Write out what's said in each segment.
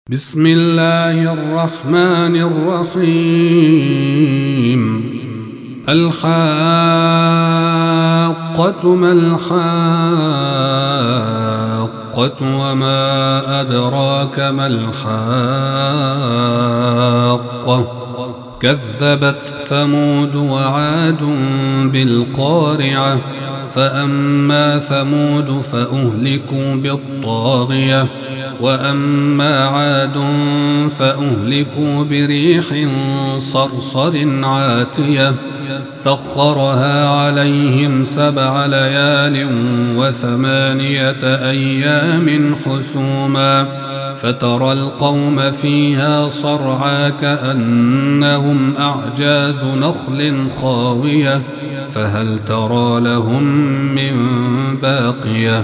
بسم الله الرحمن الرحيم. الحاقة ما الحاقة وما أدراك ما الحاقة كذبت ثمود وعاد بالقارعة فأما ثمود فأهلكوا بالطاغية وأما عاد فأهلكوا بريح صرصر عاتية سخرها عليهم 7 ليال و8 أيام حسوما فترى القوم فيها صرعى كأنهم أعجاز نخل خاوية فهل ترى لهم من باقية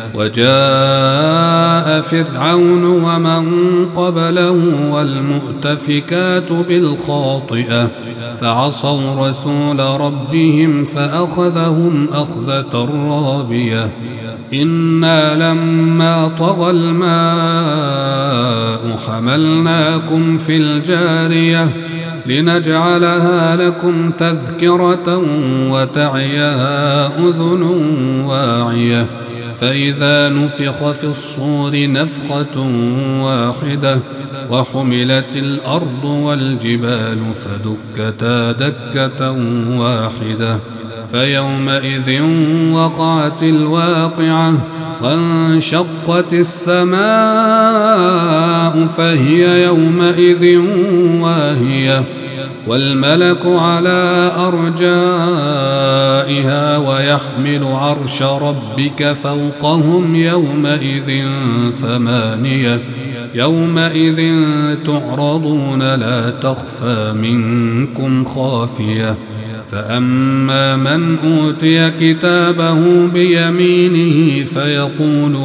وجاء فرعون ومن قبله والمؤتفكات بالخاطئة فعصوا رسول ربهم فأخذهم أخذة رابية إنا لما طغى الماء حملناكم في الجارية لنجعلها لكم تذكرة وتعيها أذن واعية فإذا نفخ في الصور نفخة واحدة وحملت الأرض والجبال فدكتا دكة واحدة فيومئذ وقعت الواقعة وانشقت السماء فهي يومئذ واهية والملك على أرجائها ويحمل عرش ربك فوقهم يومئذ 8 يومئذ تعرضون لا تخفى منكم خافية فأما من أوتي كتابه بيمينه فيقول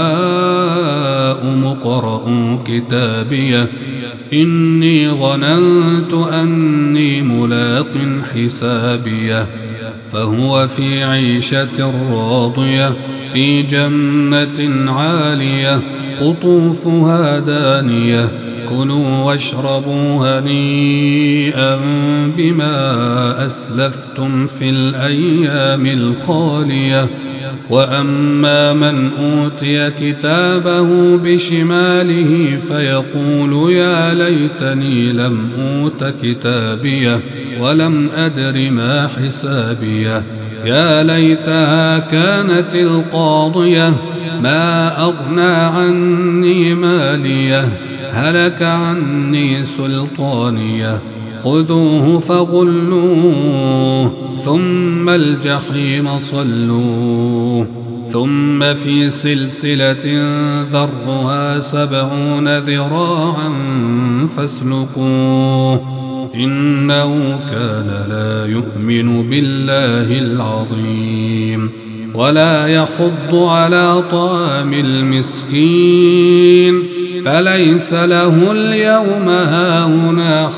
هاؤم اقرءوا كتابيه إني ظننت أني ملاق حسابيه فهو في عيشة راضية في جنة عالية قطوفها دانية كلوا واشربوا هنيئا بما أسلفتم في الأيام الخالية وأما من أوتي كتابه بشماله فيقول يا ليتني لم أوت كتابيه ولم أدر ما حسابيه يا ليتها كانت القاضية ما أغنى عني ماليه هلك عني سلطانيه خذوه فغلوه ثم الجحيم صلوه ثم في سلسلة ذرعها 70 ذراعا فاسلكوه إنه كان لا يؤمن بالله العظيم ولا يحض على طعام المسكين فليس له اليوم هاهنا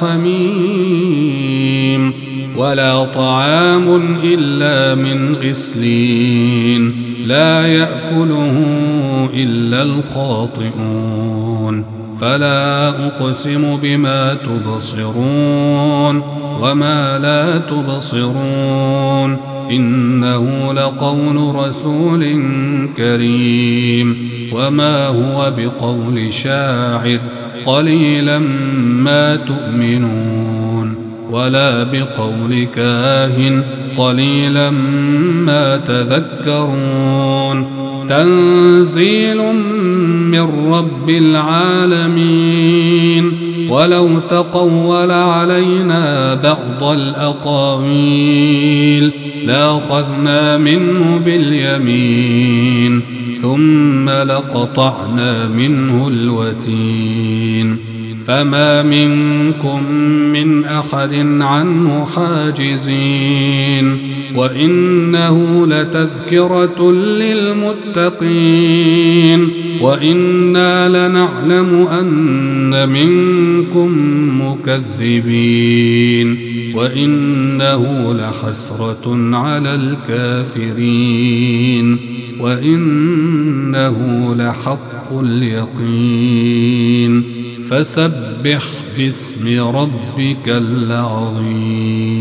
حميم ولا طعام إلا من غسلين لا يأكله إلا الخاطئون فلا أقسم بما تبصرون وما لا تبصرون إنه لقول رسول كريم وما هو بقول شاعر قليلا ما تؤمنون ولا بقول كاهن قليلا ما تذكرون تنزيل من رب العالمين ولو تقول علينا بعض الأقاويل لأخذنا منه باليمين ثم لقطعنا منه الوتين فما منكم من أحد عنه حاجزين وإنه لتذكرة للمتقين وإنا لنعلم أن منكم مكذبين وإنه لحسرة على الكافرين وإنه لحق اليقين فسبح باسم ربك العظيم.